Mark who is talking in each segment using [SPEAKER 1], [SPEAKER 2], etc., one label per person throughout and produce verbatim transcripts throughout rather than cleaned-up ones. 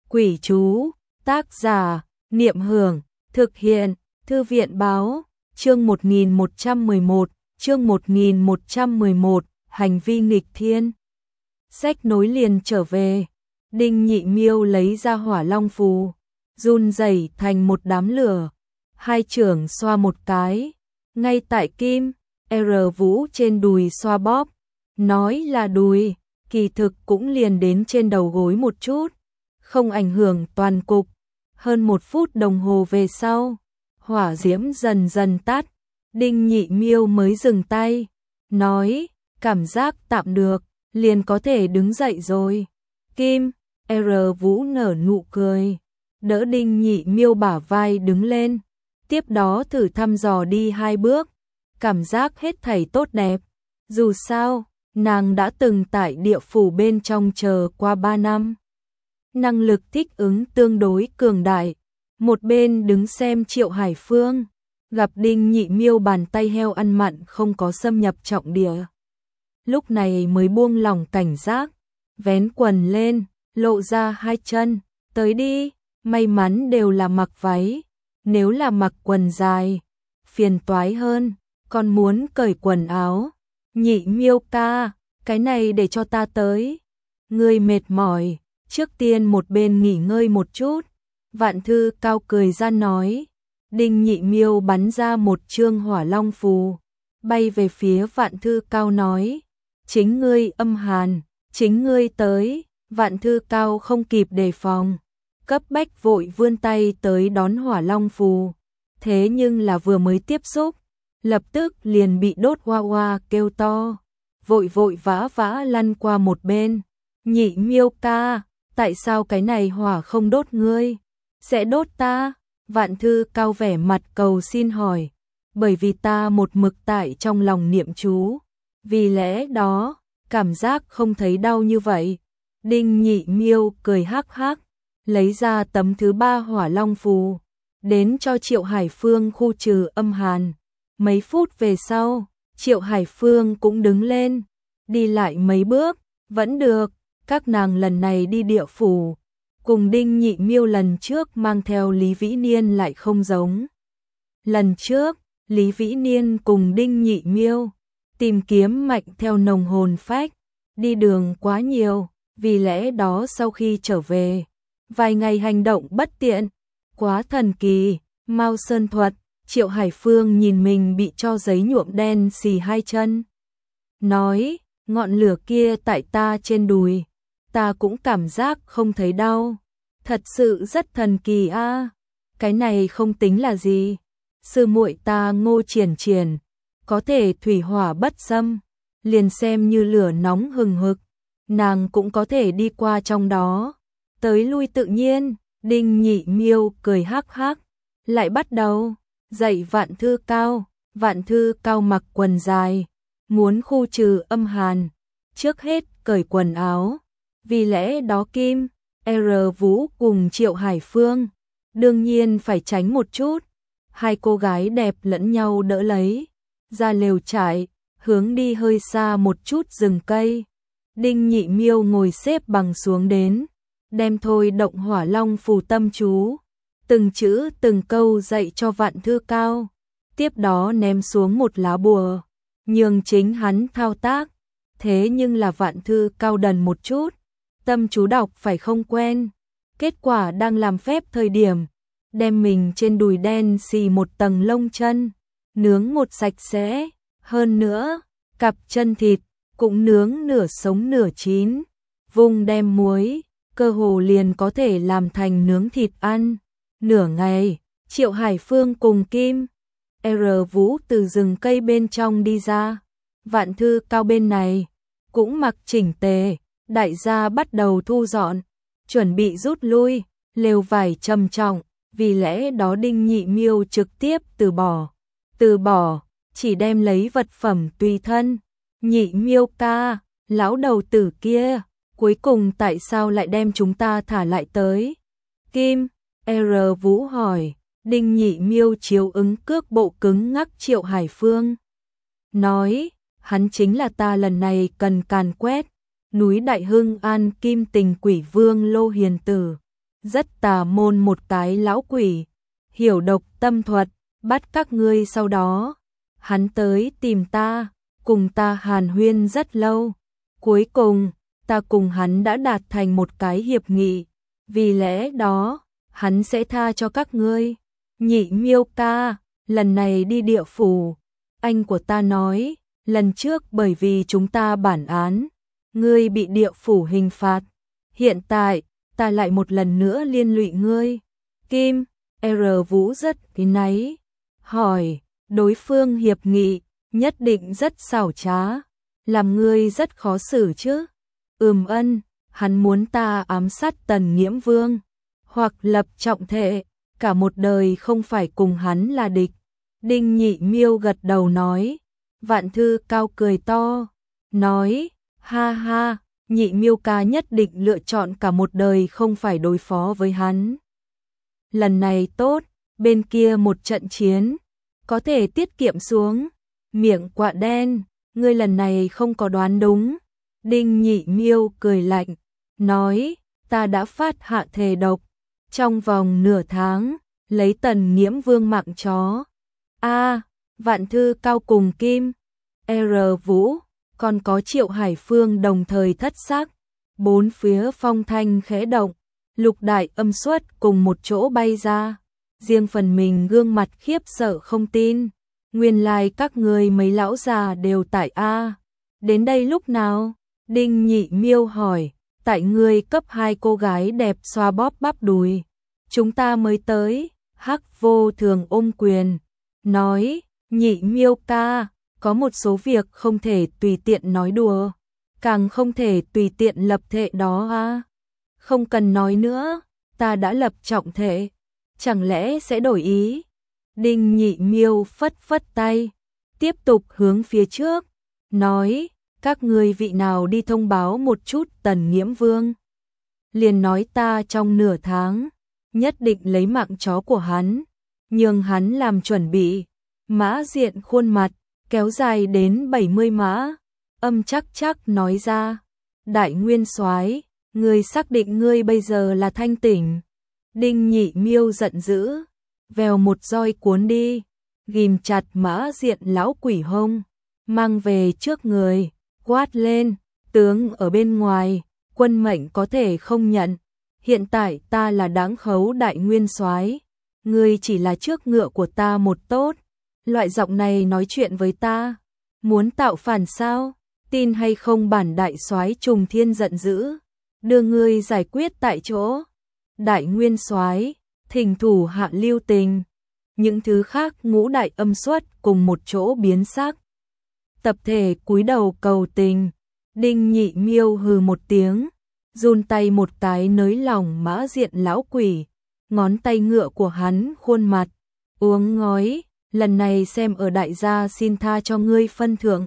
[SPEAKER 1] Quỷ chú, tác giả, Niệm Hưởng, thực hiện, Thư viện Báo, chương một nghìn một trăm mười một, chương một nghìn một trăm mười một, hành vi nghịch thiên. Sách nối liền trở về, Đinh Nhị Miêu lấy ra hỏa long phù, run rẩy thành một đám lửa, hai chưởng xoa một cái, ngay tại Kim, R Vũ trên đùi xoa bóp, nói là đùi, kỳ thực cũng liền đến trên đầu gối một chút, không ảnh hưởng toàn cục. Hơn một phút đồng hồ về sau, hỏa diễm dần dần tắt, Đinh Nhị Miêu mới dừng tay, nói, cảm giác tạm được, liền có thể đứng dậy rồi. Kim, R Vũ nở nụ cười, đỡ Đinh Nhị Miêu bả vai đứng lên, tiếp đó thử thăm dò đi hai bước, cảm giác hết thảy tốt đẹp. Dù sao, nàng đã từng tại địa phủ bên trong chờ qua ba năm. Năng lực thích ứng tương đối cường đại. Một bên đứng xem Triệu Hải Phương, gặp Đinh Nhị Miêu bàn tay heo ăn mặn không có xâm nhập trọng địa. Lúc này mới buông lỏng cảnh giác, vén quần lên, lộ ra hai chân, tới đi, may mắn đều là mặc váy, nếu là mặc quần dài, phiền toái hơn, còn muốn cởi quần áo. Nhị Miêu ca, cái này để cho ta tới. Ngươi mệt mỏi, trước tiên một bên nghỉ ngơi một chút. Vạn Thư Cao cười ra nói. Đinh Nhị Miêu bắn ra một chương hỏa long phù, bay về phía Vạn Thư Cao nói, chính ngươi âm hàn, chính ngươi tới. Vạn Thư Cao không kịp đề phòng, cấp bách vội vươn tay tới đón hỏa long phù, thế nhưng là vừa mới tiếp xúc, lập tức liền bị đốt hoa hoa kêu to, vội vội vã vã lăn qua một bên. Nhị Miêu ca, tại sao cái này hỏa không đốt ngươi, sẽ đốt ta? Vạn Thư Cao vẻ mặt cầu xin hỏi, bởi vì ta một mực tại trong lòng niệm chú, vì lẽ đó, cảm giác không thấy đau như vậy. Đinh Nhị Miêu cười hắc hắc, lấy ra tấm thứ ba hỏa long phù, đến cho Triệu Hải Phương khu trừ âm hàn. Mấy phút về sau, Triệu Hải Phương cũng đứng lên, đi lại mấy bước, vẫn được, các nàng lần này đi địa phủ, cùng Đinh Nhị Miêu lần trước mang theo Lý Vĩ Niên lại không giống. Lần trước, Lý Vĩ Niên cùng Đinh Nhị Miêu tìm kiếm mạnh theo nồng hồn phách, đi đường quá nhiều, vì lẽ đó sau khi trở về, vài ngày hành động bất tiện, quá thần kỳ. Mao Sơn thuật, Triệu Hải Phương nhìn mình bị cho giấy nhuộm đen xì hai chân, nói, ngọn lửa kia tại ta trên đùi, ta cũng cảm giác không thấy đau, thật sự rất thần kỳ a. À. Cái này không tính là gì, sư muội ta Ngô Triển Triển có thể thủy hỏa bất xâm, liền xem như lửa nóng hừng hực, nàng cũng có thể đi qua trong đó, tới lui tự nhiên. Đinh Nhị Miêu cười hắc hắc, lại bắt đầu dạy Vạn Thư Cao. Vạn Thư Cao mặc quần dài, muốn khu trừ âm hàn, trước hết cởi quần áo, vì lẽ đó Kim, R Vũ cùng Triệu Hải Phương đương nhiên phải tránh một chút. Hai cô gái đẹp lẫn nhau đỡ lấy, ra lều trại, hướng đi hơi xa một chút rừng cây. Đinh Nhị Miêu ngồi xếp bằng xuống đến, đem thôi động hỏa long phù tâm chú, từng chữ từng câu dạy cho Vạn Thư Cao, tiếp đó ném xuống một lá bùa, nhường chính hắn thao tác. Thế nhưng là Vạn Thư Cao đần một chút, tâm chú đọc phải không quen, kết quả đang làm phép thời điểm, đem mình trên đùi đen xì một tầng lông chân, nướng một sạch sẽ, hơn nữa, cặp chân thịt cũng nướng nửa sống nửa chín, vùng đem muối, cơ hồ liền có thể làm thành nướng thịt ăn. Nửa ngày, Triệu Hải Phương cùng Kim, R Vũ từ rừng cây bên trong đi ra, Vạn Thư Cao bên này cũng mặc chỉnh tề, đại gia bắt đầu thu dọn, chuẩn bị rút lui, lều vải trầm trọng, vì lẽ đó Đinh Nhị Miêu trực tiếp từ bỏ, từ bỏ, chỉ đem lấy vật phẩm tùy thân. Nhị Miêu ca, lão đầu tử kia, cuối cùng tại sao lại đem chúng ta thả lại tới? Kim, R Vũ hỏi. Đinh Nhị Miêu chiếu ứng cước bộ cứng ngắc Triệu Hải Phương, nói, hắn chính là ta lần này cần càn quét núi Đại Hưng An Kim Tình Quỷ Vương Lô Hiền Tử, rất tà môn một cái lão quỷ, hiểu độc tâm thuật, bắt các ngươi sau đó. Hắn tới tìm ta, cùng ta hàn huyên rất lâu. Cuối cùng, ta cùng hắn đã đạt thành một cái hiệp nghị, vì lẽ đó, hắn sẽ tha cho các ngươi. Nhị Miêu ca, lần này đi địa phủ, anh của ta nói, lần trước bởi vì chúng ta bản án, ngươi bị địa phủ hình phạt. Hiện tại, ta lại một lần nữa liên lụy ngươi. Kim, R. Vũ rất kín náy, hỏi, đối phương hiệp nghị, nhất định rất xảo trá, làm ngươi rất khó xử chứ. Ừm ân, hắn muốn ta ám sát Tần Nghiễm Vương, hoặc lập trọng thệ, cả một đời không phải cùng hắn là địch. Đinh Nhị Miêu gật đầu nói, Vạn Thư Cao cười to, nói, ha ha, Nhị Miêu ca nhất định lựa chọn cả một đời không phải đối phó với hắn. Lần này tốt, bên kia một trận chiến, có thể tiết kiệm xuống. Miệng quạ đen, ngươi lần này không có đoán đúng. Đinh Nhị Miêu cười lạnh, nói, ta đã phát hạ thề độc, trong vòng nửa tháng, lấy Tần Nghiễm Vương mạng chó. A, Vạn Thư Cao cùng Kim, R. Vũ, còn có Triệu Hải Phương đồng thời thất sắc. Bốn phía phong thanh khẽ động, Lục Đại Âm Xuất cùng một chỗ bay ra. Riêng phần mình gương mặt khiếp sợ không tin. Nguyên lai các người mấy lão già đều tại A. Đến đây lúc nào? Đinh Nhị Miêu hỏi, tại ngươi cấp hai cô gái đẹp xoa bóp bắp đùi. Chúng ta mới tới. Hắc Vô Thường ôm quyền, nói, Nhị Miêu ca, có một số việc không thể tùy tiện nói đùa, càng không thể tùy tiện lập thệ đó a. Không cần nói nữa, ta đã lập trọng thệ, chẳng lẽ sẽ đổi ý? Đinh Nhị Miêu phất phất tay, tiếp tục hướng phía trước, nói, các ngươi vị nào đi thông báo một chút Tần Nghiễm Vương. Liền nói ta trong nửa tháng, nhất định lấy mạng chó của hắn, nhường hắn làm chuẩn bị. Mã Diện khuôn mặt, kéo dài đến bảy mươi mã, âm chắc chắc nói ra, Đại Nguyên Soái, ngươi xác định ngươi bây giờ là thanh tỉnh. Đinh Nhị Miêu giận dữ, vèo một roi cuốn đi, ghim chặt Mã Diện lão quỷ hông, mang về trước người, quát lên, tướng ở bên ngoài, quân mệnh có thể không nhận. Hiện tại ta là Đáng Khấu Đại Nguyên Soái, ngươi chỉ là trước ngựa của ta một tốt. Loại giọng này nói chuyện với ta, muốn tạo phản sao? Tin hay không bản đại soái Trùng Thiên giận dữ, đưa ngươi giải quyết tại chỗ. Đại Nguyên Soái, thỉnh thủ hạ lưu tình. Những thứ khác Ngũ Đại Âm Xuất cùng một chỗ biến sắc. Tập thể cúi đầu cầu tình. Đinh Nhị Miêu hừ một tiếng, run tay một cái nới lỏng Mã Diện lão quỷ, ngón tay ngựa của hắn khuôn mặt, uống ngói, lần này xem ở đại gia xin tha cho ngươi phân thượng.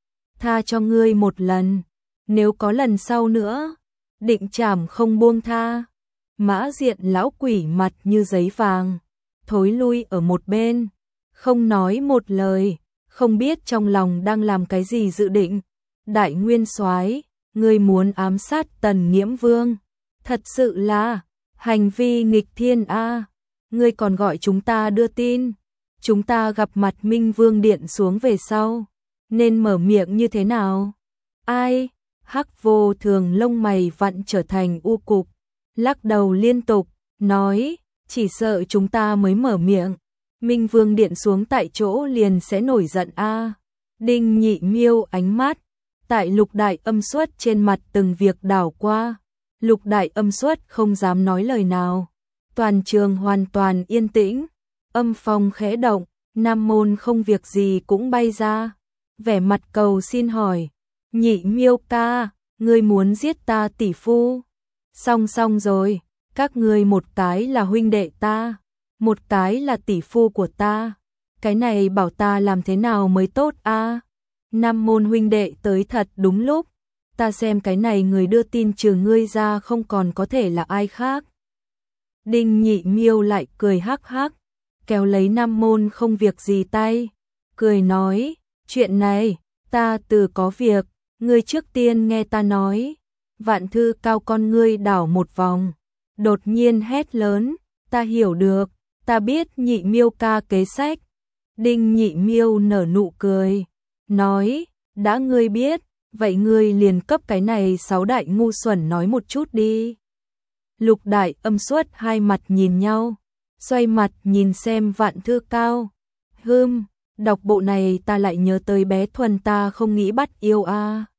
[SPEAKER 1] Tha cho ngươi một lần, nếu có lần sau nữa, định trảm không buông tha. Mã Diện lão quỷ mặt như giấy vàng, thối lui ở một bên, không nói một lời, không biết trong lòng đang làm cái gì dự định. Đại Nguyên Soái, ngươi muốn ám sát Tần Nghiễm Vương, thật sự là hành vi nghịch thiên a. Ngươi còn gọi chúng ta đưa tin, chúng ta gặp mặt Minh Vương điện xuống về sau, nên mở miệng như thế nào? Ai? Hắc Vô Thường lông mày vặn trở thành u cục, lắc đầu liên tục, nói, chỉ sợ chúng ta mới mở miệng, Minh Vương điện xuống tại chỗ liền sẽ nổi giận a. Đinh Nhị Miêu ánh mắt tại Lục Đại Âm Xuất trên mặt từng việc đảo qua. Lục Đại Âm Xuất không dám nói lời nào. Toàn trường hoàn toàn yên tĩnh. Âm phong khẽ động, Nam Môn không việc gì cũng bay ra. Vẻ mặt cầu xin hỏi, Nhị Miêu ca, ngươi muốn giết ta tỷ phu? Xong xong rồi, các ngươi một cái là huynh đệ ta, một cái là tỷ phu của ta. Cái này bảo ta làm thế nào mới tốt a? Nam Môn huynh đệ tới thật đúng lúc, ta xem cái này người đưa tin trừ ngươi ra không còn có thể là ai khác. Đinh Nhị Miêu lại cười hắc hắc, kéo lấy Nam Môn không việc gì tay, cười nói, chuyện này, ta từ có việc, ngươi trước tiên nghe ta nói. Vạn Thư Cao con ngươi đảo một vòng, đột nhiên hét lớn, ta hiểu được, ta biết Nhị Miêu ca kế sách. Đinh Nhị Miêu nở nụ cười, nói, đã ngươi biết, vậy ngươi liền cấp cái này sáu đại ngu xuẩn nói một chút đi. Lục Đại Âm Xuất hai mặt nhìn nhau, xoay mặt nhìn xem Vạn Thư Cao. Hừm, đọc bộ này ta lại nhớ tới bé Thuần ta không nghĩ bắt yêu a. À.